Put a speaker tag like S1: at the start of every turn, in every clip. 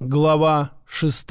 S1: Глава 6.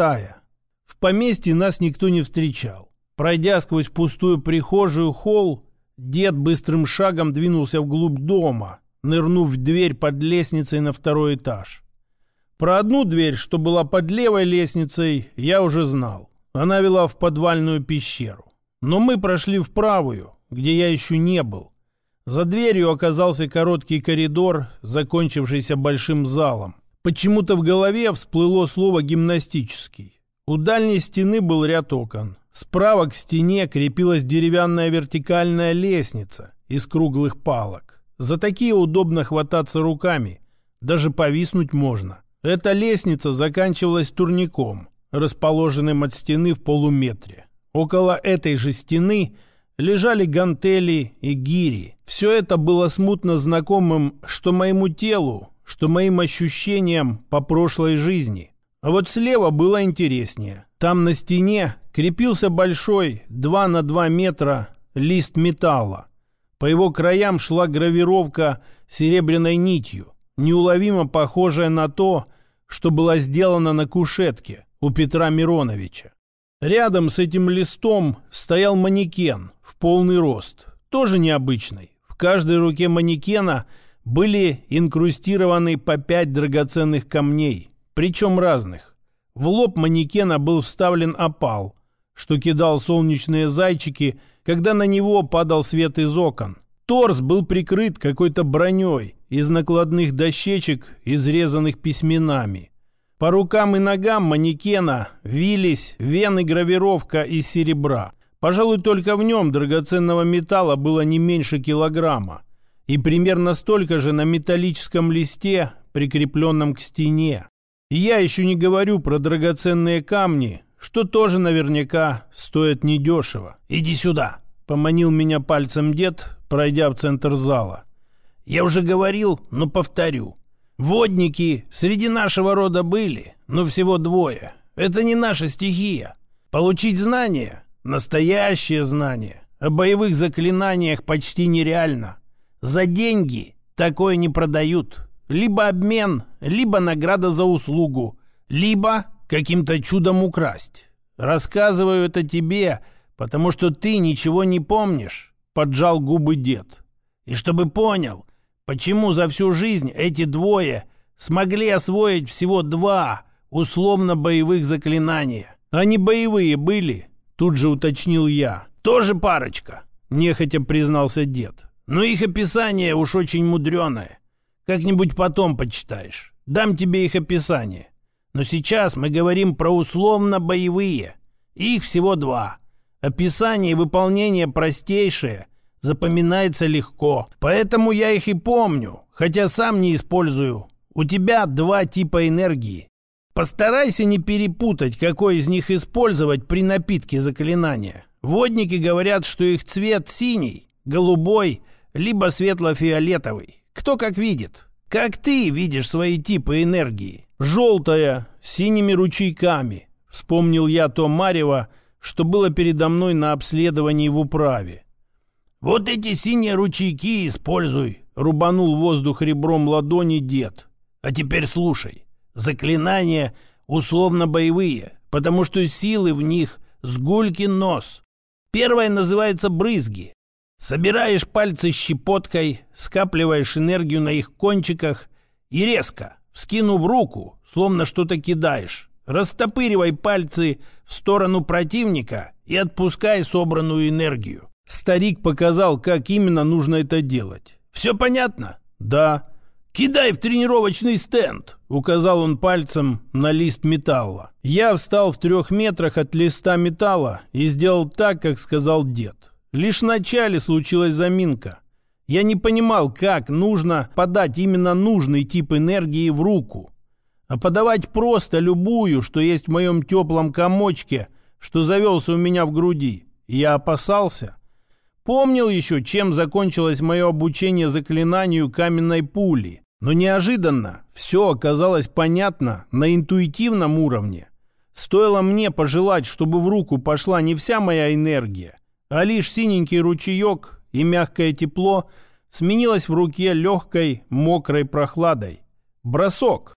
S1: В поместье нас никто не встречал. Пройдя сквозь пустую прихожую холл, дед быстрым шагом двинулся вглубь дома, нырнув в дверь под лестницей на второй этаж. Про одну дверь, что была под левой лестницей, я уже знал. Она вела в подвальную пещеру. Но мы прошли в правую, где я еще не был. За дверью оказался короткий коридор, закончившийся большим залом. Почему-то в голове всплыло слово «гимнастический». У дальней стены был ряд окон. Справа к стене крепилась деревянная вертикальная лестница из круглых палок. За такие удобно хвататься руками. Даже повиснуть можно. Эта лестница заканчивалась турником, расположенным от стены в полуметре. Около этой же стены лежали гантели и гири. Все это было смутно знакомым что моему телу, что моим ощущениям по прошлой жизни. А вот слева было интереснее. Там на стене крепился большой 2 на 2 метра лист металла. По его краям шла гравировка серебряной нитью, неуловимо похожая на то, что было сделано на кушетке у Петра Мироновича. Рядом с этим листом стоял манекен в полный рост, тоже необычный. В каждой руке манекена были инкрустированы по 5 драгоценных камней, причем разных. В лоб манекена был вставлен опал, что кидал солнечные зайчики, когда на него падал свет из окон. Торс был прикрыт какой-то броней из накладных дощечек, изрезанных письменами. По рукам и ногам манекена вились вены гравировка из серебра. Пожалуй, только в нем драгоценного металла было не меньше килограмма. И примерно столько же на металлическом листе, прикрепленном к стене. И я еще не говорю про драгоценные камни, что тоже наверняка стоят недешево. «Иди сюда!» — поманил меня пальцем дед, пройдя в центр зала. «Я уже говорил, но повторю. Водники среди нашего рода были, но всего 2. Это не наша стихия. Получить знания, настоящее знание, о боевых заклинаниях почти нереально. За деньги такое не продают. Либо обмен, либо награда за услугу, либо каким-то чудом украсть. Рассказываю это тебе, потому что ты ничего не помнишь», — поджал губы дед. «И чтобы понял, почему за всю жизнь эти 2 смогли освоить всего 2 условно-боевых заклинания. Они боевые были», — тут же уточнил я. «Тоже парочка», — нехотя признался дед. «Но их описание уж очень мудреное. Как-нибудь потом почитаешь. Дам тебе их описание. Но сейчас мы говорим про условно-боевые. Их всего 2. Описание и выполнение простейшее, запоминается легко. Поэтому я их и помню, хотя сам не использую. У тебя 2 типа энергии. Постарайся не перепутать, какой из них использовать при напитке заклинания. Водники говорят, что их цвет синий, голубой, либо светло-фиолетовый. Кто как видит. Как ты видишь свои типы энергии?» «Желтая, с синими ручейками», — вспомнил я то марево, что было передо мной на обследовании в управе. «Вот эти синие ручейки используй», — рубанул воздух ребром ладони дед. «А теперь слушай. Заклинания условно-боевые, потому что силы в них с гулькин нос. Первое называется брызги. Собираешь пальцы щепоткой, скапливаешь энергию на их кончиках и резко, вскинув руку, словно что-то кидаешь, растопыривай пальцы в сторону противника и отпускай собранную энергию». Старик показал, как именно нужно это делать. «Все понятно?» «Да». «Кидай в тренировочный стенд», — указал он пальцем на лист металла. Я встал в 3 метрах от листа металла и сделал так, как сказал дед. Лишь вначале случилась заминка. Я не понимал, как нужно подать именно нужный тип энергии в руку. А подавать просто любую, что есть в моем теплом комочке, что завелся у меня в груди, я опасался. Помнил еще, чем закончилось мое обучение заклинанию каменной пули. Но неожиданно все оказалось понятно на интуитивном уровне. Стоило мне пожелать, чтобы в руку пошла не вся моя энергия, а лишь синенький ручеек, и мягкое тепло сменилось в руке легкой, мокрой прохладой. Бросок.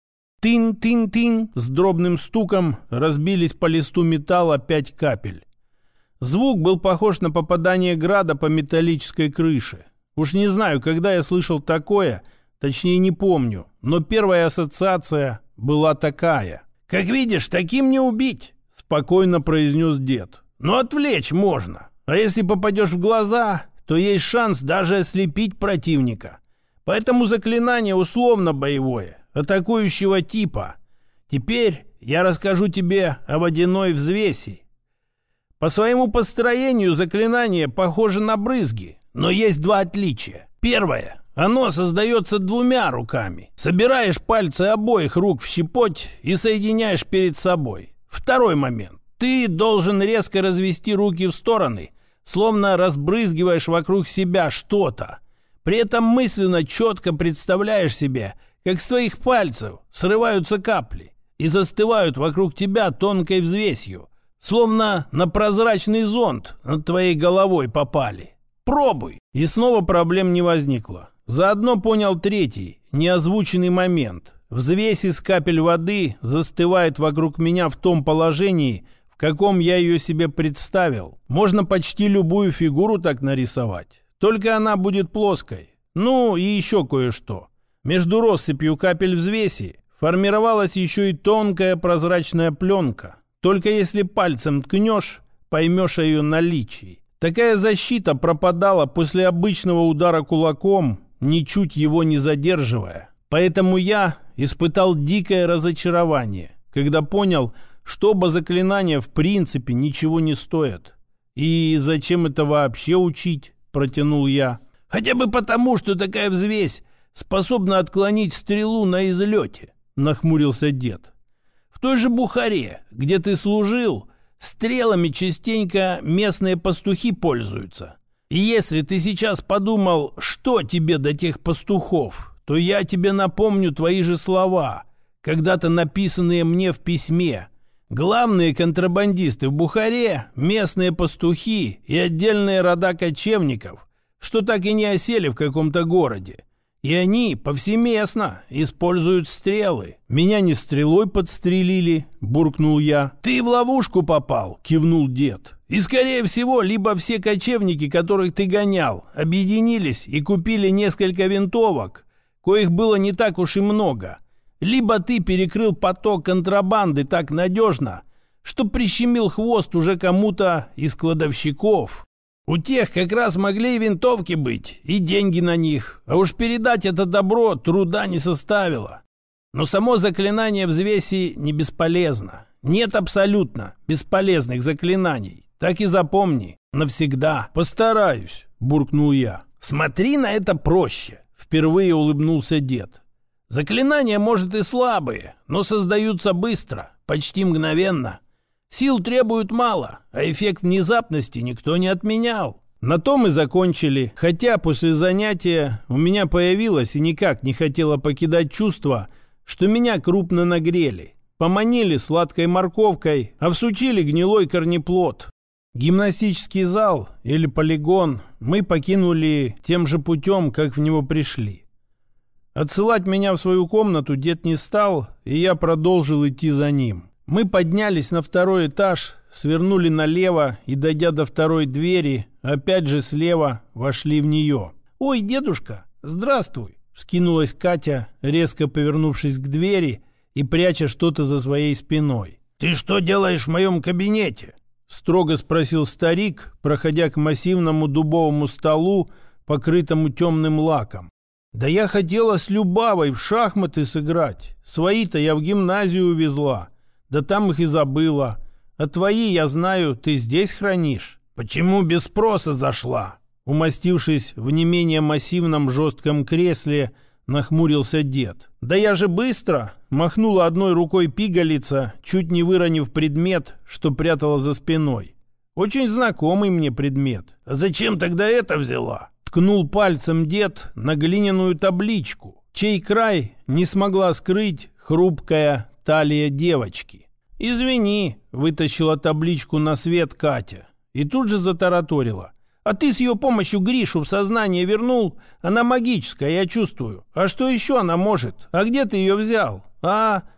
S1: Тын-тын-тын с дробным стуком разбились по листу металла 5 капель. Звук был похож на попадание града по металлической крыше. Уж не знаю, когда я слышал такое, точнее не помню, но первая ассоциация была такая. «Как видишь, таким не убить», — спокойно произнес дед. «Но отвлечь можно. А если попадешь в глаза, то есть шанс даже ослепить противника. Поэтому заклинание условно боевое, атакующего типа. Теперь я расскажу тебе о водяной взвеси. По своему построению заклинание похоже на брызги, но есть 2 отличия. Первое. Оно создается 2 руками. Собираешь пальцы обоих рук в щепоть и соединяешь перед собой. Второй момент. Ты должен резко развести руки в стороны, словно разбрызгиваешь вокруг себя что-то. При этом мысленно четко представляешь себе, как с твоих пальцев срываются капли и застывают вокруг тебя тонкой взвесью, словно на прозрачный зонт над твоей головой попали. Пробуй!» И снова проблем не возникло. Заодно понял третий, неозвученный момент. Взвесь из капель воды застывает вокруг меня в том положении, в каком я ее себе представил. Можно почти любую фигуру так нарисовать. Только она будет плоской. Ну и еще кое-что. Между россыпью капель взвеси формировалась еще и тонкая прозрачная пленка. Только если пальцем ткнешь, поймешь о ее наличии. Такая защита пропадала после обычного удара кулаком, ничуть его не задерживая. Поэтому я испытал дикое разочарование, когда понял, что оба заклинания в принципе ничего не стоят. «И зачем это вообще учить?» – протянул я. «Хотя бы потому, что такая взвесь способна отклонить стрелу на излете», – нахмурился дед. «В той же Бухаре, где ты служил, стрелами частенько местные пастухи пользуются. И если ты сейчас подумал, что тебе до тех пастухов, то я тебе напомню твои же слова, когда-то написанные мне в письме. Главные контрабандисты в Бухаре – местные пастухи и отдельные рода кочевников, что так и не осели в каком-то городе. И они повсеместно используют стрелы. Меня не стрелой подстрелили», – буркнул я. «Ты в ловушку попал», – кивнул дед. «И, скорее всего, либо все кочевники, которых ты гонял, объединились и купили несколько винтовок, коих было не так уж и много, либо ты перекрыл поток контрабанды так надежно, что прищемил хвост уже кому-то из кладовщиков. У тех как раз могли и винтовки быть, и деньги на них, а уж передать это добро труда не составило. Но само заклинание взвеси не бесполезно. Нет абсолютно бесполезных заклинаний. Так и запомни, навсегда». «Постараюсь», – буркнул я. «Смотри на это проще», – впервые улыбнулся дед. «Заклинания, может, и слабые, но создаются быстро, почти мгновенно. Сил требуют мало, а эффект внезапности никто не отменял». На том и закончили, хотя после занятия у меня появилось и никак не хотело покидать чувство, что меня крупно нагрели. Поманили сладкой морковкой, а всучили гнилой корнеплод. Гимнастический зал или полигон мы покинули тем же путем, как в него пришли. Отсылать меня в свою комнату дед не стал, и я продолжил идти за ним. Мы поднялись на 2-й этаж, свернули налево и, дойдя до 2-й двери, опять же слева вошли в нее. «Ой, дедушка, здравствуй!» — вскинулась Катя, резко повернувшись к двери и пряча что-то за своей спиной. «Ты что делаешь в моем кабинете?» — строго спросил старик, проходя к массивному дубовому столу, покрытому темным лаком. «Да я хотела с Любавой в шахматы сыграть. Свои-то я в гимназию увезла. Да там их и забыла. А твои, я знаю, ты здесь хранишь». «Почему без спроса зашла?» Умастившись в не менее массивном жестком кресле, нахмурился дед. «Да я же быстро!» — махнула одной рукой пигалица, чуть не выронив предмет, что прятала за спиной. «Очень знакомый мне предмет». «А зачем тогда это взяла?» — ткнул пальцем дед на глиняную табличку, чей край не смогла скрыть хрупкая талия девочки. «Извини», — вытащила табличку на свет Катя и тут же затараторила. «А ты с ее помощью Гришу в сознание вернул? Она магическая, я чувствую. А что еще она может? А где ты ее взял?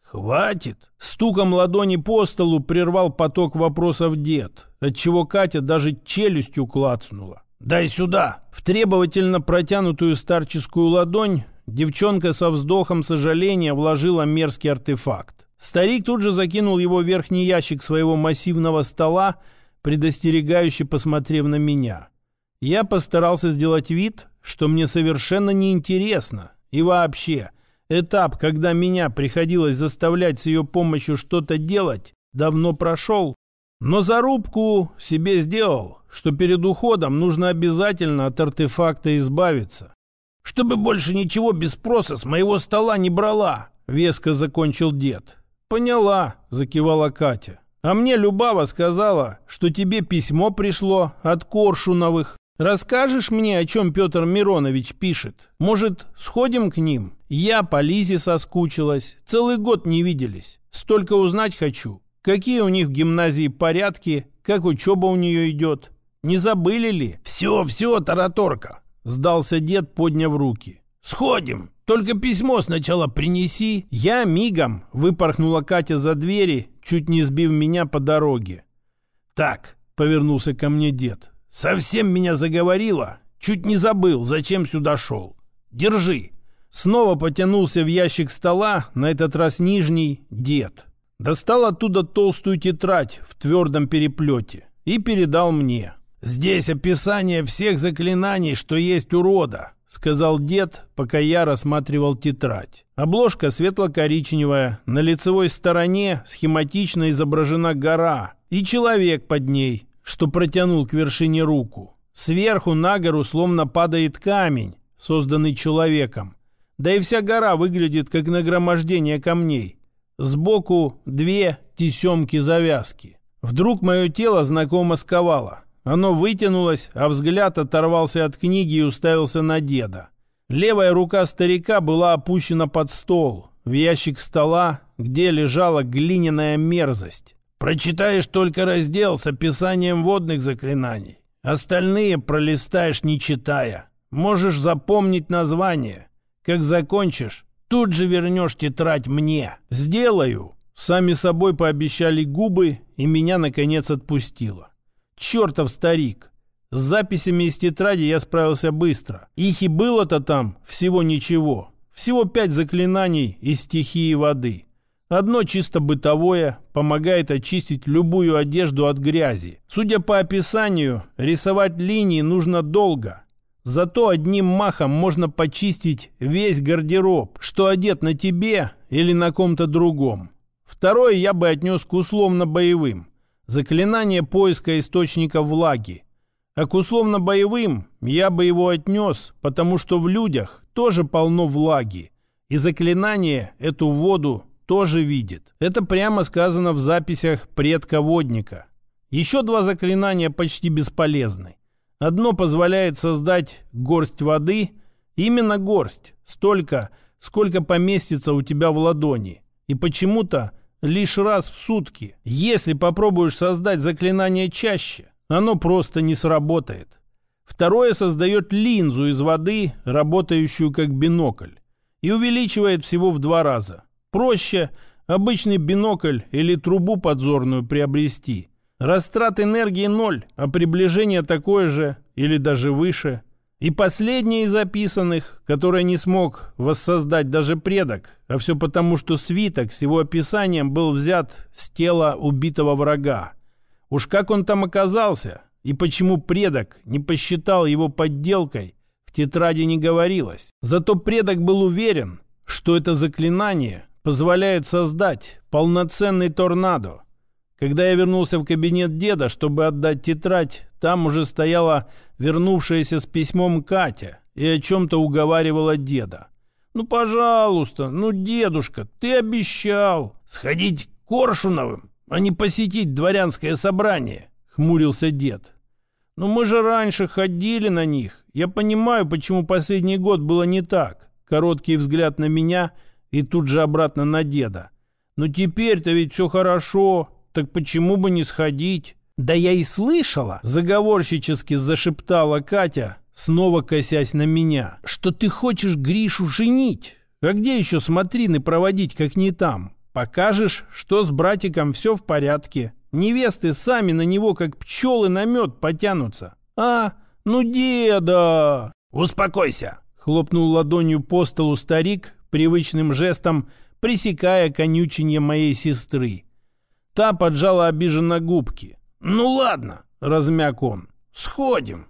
S1: «Хватит!» Стуком ладони по столу прервал поток вопросов дед, отчего Катя даже челюстью клацнула. «Дай сюда!» В требовательно протянутую старческую ладонь девчонка со вздохом сожаления вложила мерзкий артефакт. Старик тут же закинул его в верхний ящик своего массивного стола, предостерегающе посмотрев на меня. Я постарался сделать вид, что мне совершенно неинтересно. И вообще, этап, когда меня приходилось заставлять с ее помощью что-то делать, давно прошел. Но зарубку себе сделал, что перед уходом нужно обязательно от артефакта избавиться. «Чтобы больше ничего без спроса с моего стола не брала», — веско закончил дед. «Поняла», — закивала Катя. «А мне Любава сказала, что тебе письмо пришло от Коршуновых. Расскажешь мне, о чем Петр Миронович пишет? Может, сходим к ним? Я по Лизе соскучилась. Целый год не виделись. Столько узнать хочу. Какие у них в гимназии порядки? Как учеба у нее идет? Не забыли ли?» «Все, тараторка», — сдался дед, подняв руки. «Сходим. Только письмо сначала принеси». «Я мигом», — выпорхнула Катя за двери, чуть не сбив меня по дороге. «Так», — повернулся ко мне дед, — «совсем меня заговорило. Чуть не забыл, зачем сюда шел. Держи». Снова потянулся в ящик стола, на этот раз нижний, дед. Достал оттуда толстую тетрадь в твердом переплете и передал мне. «Здесь описание всех заклинаний, что есть у рода», — сказал дед, пока я рассматривал тетрадь. Обложка светло-коричневая, на лицевой стороне схематично изображена гора и человек под ней, что протянул к вершине руку. Сверху на гору словно падает камень, созданный человеком. Да и вся гора выглядит как нагромождение камней. Сбоку 2 тесемки-завязки. Вдруг мое тело знакомо сковало. Оно вытянулось, а взгляд оторвался от книги и уставился на деда. Левая рука старика была опущена под стол, в ящик стола, где лежала глиняная мерзость. «Прочитаешь только раздел с описанием водных заклинаний. Остальные пролистаешь, не читая. Можешь запомнить название. Как закончишь, тут же вернешь тетрадь мне». «Сделаю». Сами собой пообещали губы, и меня, наконец, отпустило. Чертов старик. С записями из тетради я справился быстро. Их и было-то там всего ничего. Всего 5 заклинаний из стихии воды. Одно чисто бытовое, помогает очистить любую одежду от грязи. Судя по описанию, рисовать линии нужно долго. Зато одним махом можно почистить весь гардероб, что одет на тебе или на ком-то другом. Второе я бы отнес к условно-боевым. Заклинание поиска источника влаги. А к условно-боевым я бы его отнес, потому что в людях тоже полно влаги. И заклинание эту воду тоже видит. Это прямо сказано в записях предка-водника. Еще 2 заклинания почти бесполезны. Одно позволяет создать горсть воды, именно горсть, столько, сколько поместится у тебя в ладони. И почему-то лишь раз в сутки. Если попробуешь создать заклинание чаще, оно просто не сработает. Второе создает линзу из воды, работающую как бинокль, и увеличивает всего в 2 раза. Проще обычный бинокль или трубу подзорную приобрести. Растрат энергии 0, а приближение такое же или даже выше. И последнее из записанных, которое не смог воссоздать даже предок, а все потому, что свиток с его описанием был взят с тела убитого врага. Уж как он там оказался и почему предок не посчитал его подделкой, в тетради не говорилось. Зато предок был уверен, что это заклинание позволяет создать полноценный торнадо. Когда я вернулся в кабинет деда, чтобы отдать тетрадь, там уже стояла вернувшаяся с письмом Катя и о чем-то уговаривала деда. «Ну, пожалуйста, ну, дедушка, ты обещал сходить к Коршуновым, а не посетить дворянское собрание», — хмурился дед. «Ну, мы же раньше ходили на них. Я понимаю, почему последний год было не так». Короткий взгляд на меня и тут же обратно на деда. «Но теперь-то ведь все хорошо. Так почему бы не сходить?» «Да я и слышала», — заговорщически зашептала Катя, снова косясь на меня, «что ты хочешь Гришу женить. А где еще смотрины проводить, как не там? покажешь, что с братиком все в порядке. Невесты сами на него, как пчелы на мед, потянутся. А, ну деда!»
S2: «Успокойся!»
S1: — хлопнул ладонью по столу старик, привычным жестом пресекая конюченье моей сестры. Та поджала обиженно губки.
S2: «Ну ладно!» — размяк он. «Сходим!»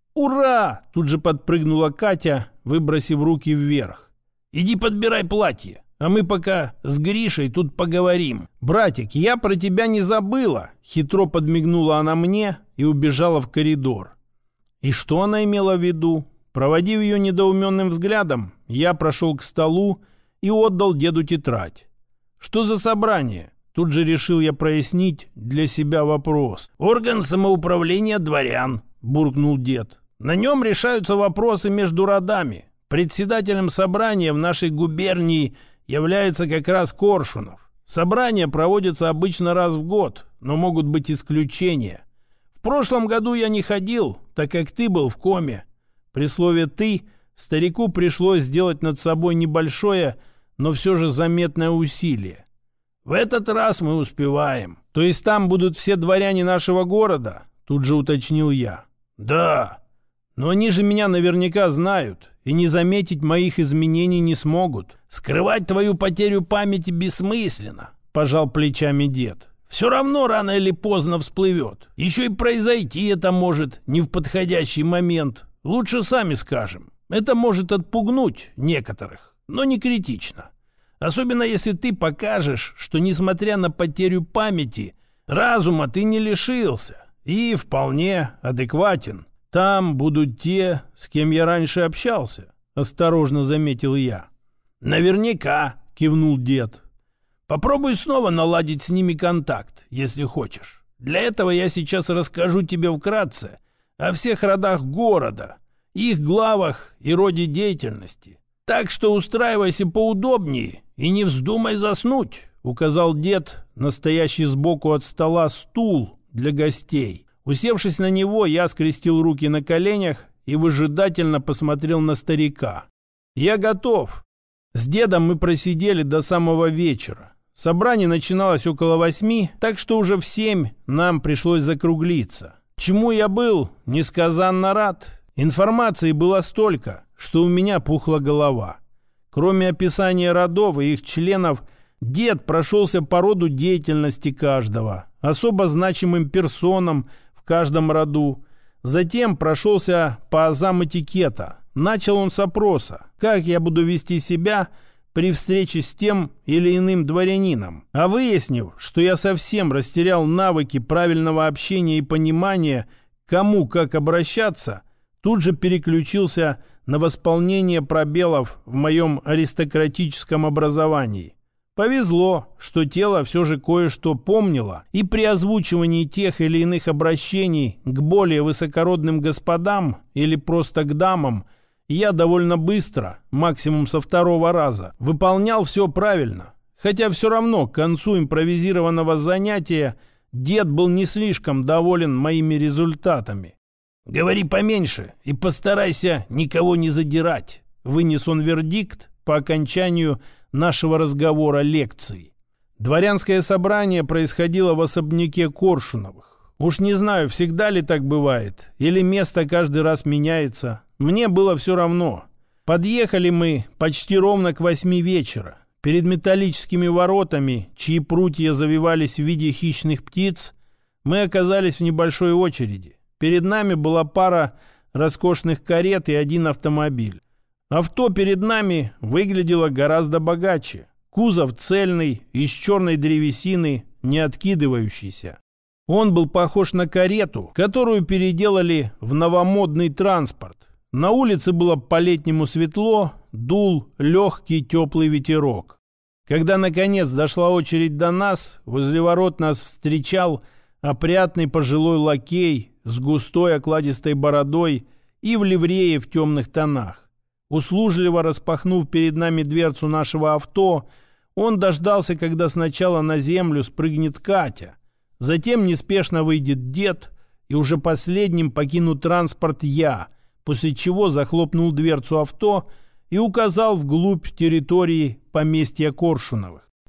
S1: «Ура!» — тут же подпрыгнула Катя, выбросив руки вверх.
S2: «Иди подбирай платье, а мы пока с Гришей тут поговорим».
S1: «Братик, я про тебя не забыла!» — хитро подмигнула она мне и убежала в коридор. И что она имела в виду? Проводив ее недоуменным взглядом, я прошел к столу и отдал деду тетрадь. «Что за собрание?» Тут же решил я прояснить для себя вопрос.
S2: «Орган самоуправления дворян», — буркнул дед. «На нем решаются вопросы между родами. Председателем собрания в нашей губернии является как раз Коршунов. Собрания проводятся обычно раз в год, но могут быть исключения. В прошлом году я не ходил, так как ты был в коме». При слове «ты» старику пришлось сделать над собой небольшое, но все же заметное усилие. «В этот раз мы успеваем».
S1: «То есть там будут все дворяне нашего города?» Тут же уточнил я.
S2: «Да».
S1: «Но они же меня наверняка знают и не заметить моих изменений не смогут».
S2: «Скрывать твою потерю памяти бессмысленно», — пожал плечами дед. «Все равно рано или поздно всплывет. Еще и произойти это может не в подходящий момент. Лучше сами скажем. Это может отпугнуть некоторых, но не критично. Особенно если ты покажешь, что, несмотря на потерю памяти, разума ты не лишился и вполне адекватен. Там будут те, с кем я раньше общался», — осторожно заметил я. «Наверняка», — кивнул дед. «Попробуй снова наладить с ними контакт, если хочешь. Для этого я сейчас расскажу тебе вкратце о всех родах города, их главах и роде деятельности. Так что устраивайся поудобнее и не вздумай заснуть», — указал дед, настоящий сбоку от стола стул для гостей. Усевшись на него, я скрестил руки на коленях и выжидательно посмотрел на старика. «Я готов». С дедом мы просидели до самого вечера. Собрание начиналось около 8, так что уже в 7 нам пришлось закруглиться. Чему я был несказанно рад. Информации было столько, что у меня пухла голова. Кроме описания родов и их членов, дед прошелся по роду деятельности каждого, особо значимым персонам в каждом роду. Затем прошелся по азам этикета. Начал он с опроса, как я буду вести себя при встрече с тем или иным дворянином. А выяснив, что я совсем растерял навыки правильного общения и понимания, кому как обращаться, тут же переключился на восполнение пробелов в моем аристократическом образовании. Повезло, что тело все же кое-что помнило, и при озвучивании тех или иных обращений к более высокородным господам или просто к дамам я довольно быстро, максимум со 2-го раза, выполнял все правильно. Хотя все равно к концу импровизированного занятия дед был не слишком доволен моими результатами. «Говори поменьше и постарайся никого не задирать», — вынес он вердикт по окончанию нашего разговора лекции.
S1: Дворянское собрание происходило в особняке Коршуновых. Уж не знаю, всегда ли так бывает, или место каждый раз меняется. Мне было все равно. Подъехали мы почти ровно к 8 вечера. Перед металлическими воротами, чьи прутья завивались в виде хищных птиц, мы оказались в небольшой очереди. Перед нами была пара роскошных карет и один автомобиль. Авто перед нами выглядело гораздо богаче. Кузов цельный, из черной древесины, не откидывающийся. Он был похож на карету, которую переделали в новомодный транспорт. На улице было по-летнему светло, дул легкий теплый ветерок. Когда, наконец, дошла очередь до нас, возле ворот нас встречал опрятный пожилой лакей с густой окладистой бородой и в ливрее в темных тонах. Услужливо распахнув перед нами дверцу нашего авто, он дождался, когда сначала на землю спрыгнет Катя, затем неспешно выйдет дед, и уже последним покину транспорт я, после чего захлопнул дверцу авто и указал вглубь территории поместья Коршуновых.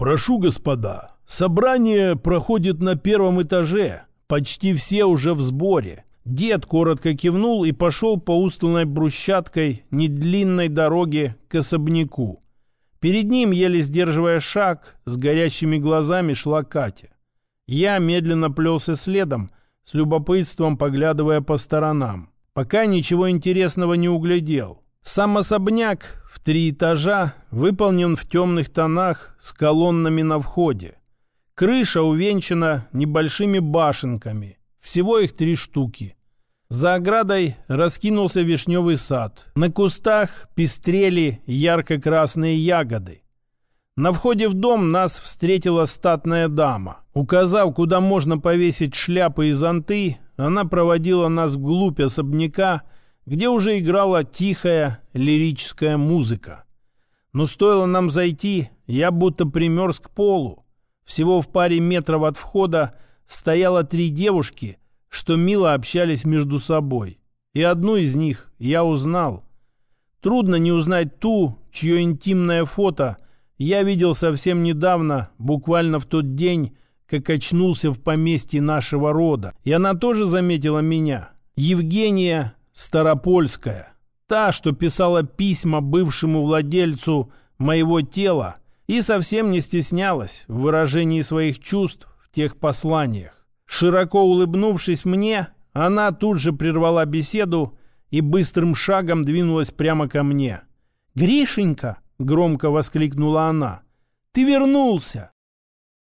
S1: «Прошу, господа, собрание проходит на первом этаже. Почти все уже в сборе». Дед коротко кивнул и пошел по устланной брусчаткой недлинной дороге к особняку. Перед ним, еле сдерживая шаг, с горящими глазами шла Катя. Я медленно плелся следом, с любопытством поглядывая по сторонам, пока ничего интересного не углядел. Сам особняк в 3 этажа выполнен в темных тонах с колоннами на входе. Крыша увенчана небольшими башенками, всего их 3 штуки. За оградой раскинулся вишневый сад. На кустах пестрели ярко-красные ягоды. На входе в дом нас встретила статная дама. Указав, куда можно повесить шляпы и зонты, она проводила нас вглубь особняка, где уже играла тихая лирическая музыка. Но стоило нам зайти, я будто примерз к полу. Всего в паре метров от входа стояло 3 девушки, что мило общались между собой. И одну из них я узнал. Трудно не узнать ту, чье интимное фото я видел совсем недавно, буквально в тот день, как очнулся в поместье нашего рода. И она тоже заметила меня. Евгения Старопольская. Та, что писала письма бывшему владельцу моего тела и совсем не стеснялась в выражении своих чувств в тех посланиях. Широко улыбнувшись мне, она тут же прервала беседу и быстрым шагом двинулась прямо ко мне. «Гришенька!» — громко воскликнула она. «Ты вернулся!